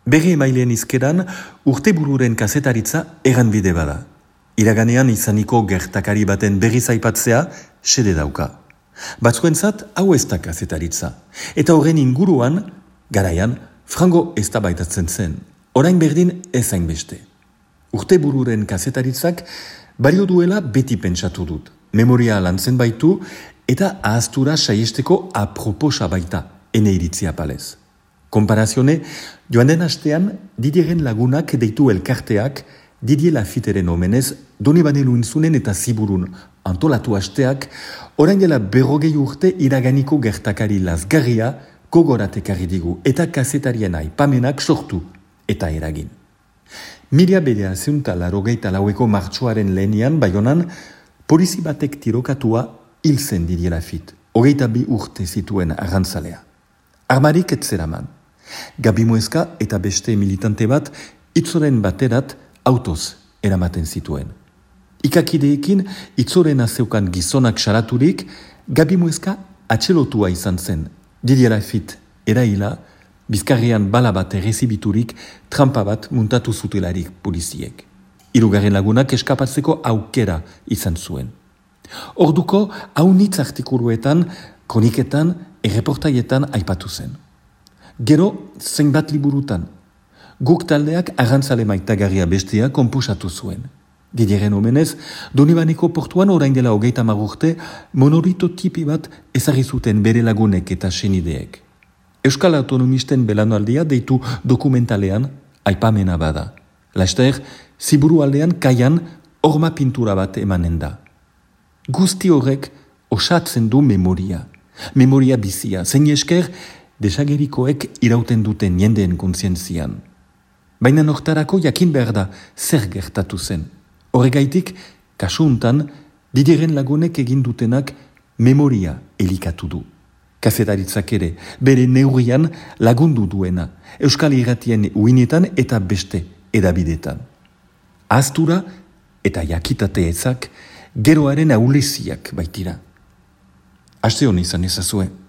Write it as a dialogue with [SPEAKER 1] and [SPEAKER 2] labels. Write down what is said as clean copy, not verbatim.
[SPEAKER 1] Berri emaileen izkeran, urtebururen kazetaritza erranbide bada. Iraganean izaniko gertakari baten berriz aipatzea xede dauka. Batzuentzat hau ez da kazetaritza. Eta horren inguruan, garaian, frango eztabaitatzen zen. Orain berdin ez hainbeste. Urtebururen kazetaritzak balio duela beti pentsatu dut. Memoria lantzen baitu eta ahaztura saiesteko aproposa baita, ene iritzia palez. Konparazione, joan den astean, Didieren lagunak deitu elkarteak, Didier Lafiteren omenez, Donibane Luintzunen eta Ziburun antolatu asteak, orain dela 40 urte iraganiko gertakari lazgarria gogoratekarri digu eta kazetarien aipamenak sortu eta eragin. 1984ko martxoaren lehenian, Baionan, polizi batek tirokatua hil zen Didier Lafit, 22 urte zituen arrantzalea. Armarik ez zeraman. Gabi Mueska eta beste militante bat itzoren baterat autoz eramaten zituen. Ikakideekin itzorena zeukan gizonak salaturik, Gabi Mueska atxelotua izan zen. Didier Lafit eraila, Bizkarrean bala bat errezibiturik trampa bat muntatu zutelarik poliziek. Hirugarren lagunak eskapatzeko aukera izan zuen. Orduko haunitz artikuluetan, kroniketan, erreportaietan aipatu zen. Gero, zenbat liburutan. Guk taldeak arrantzale maitagarria bestea konpusatu zuen. Didieren omenez, Donibaneko portuan orain dela 30 urte monorito tipi bat ezarri zuten bere lagunek eta senideek. Euskal Autonomisten belanaldia deitu dokumentalean aipamena bada. Laster, Ziburu aldean kaian horma pintura bat emanen da. Guzti horrek osatzen du memoria. Memoria bizia, zein esker desagerikoek irauten duten jendeen kontzientzian. Baina nortarako jakin behar da zer gertatu zen. Horregaitik, kasu untan, Didieren lagunek egin dutenak memoria elikatu du. Kazetaritzak ere, bere neurrian lagundu duena, Euskal Irratien uinetan eta beste edabidetan. Ahaztura eta jakitate ezak geroaren auleziak baitira. Aste honi izan ezazue.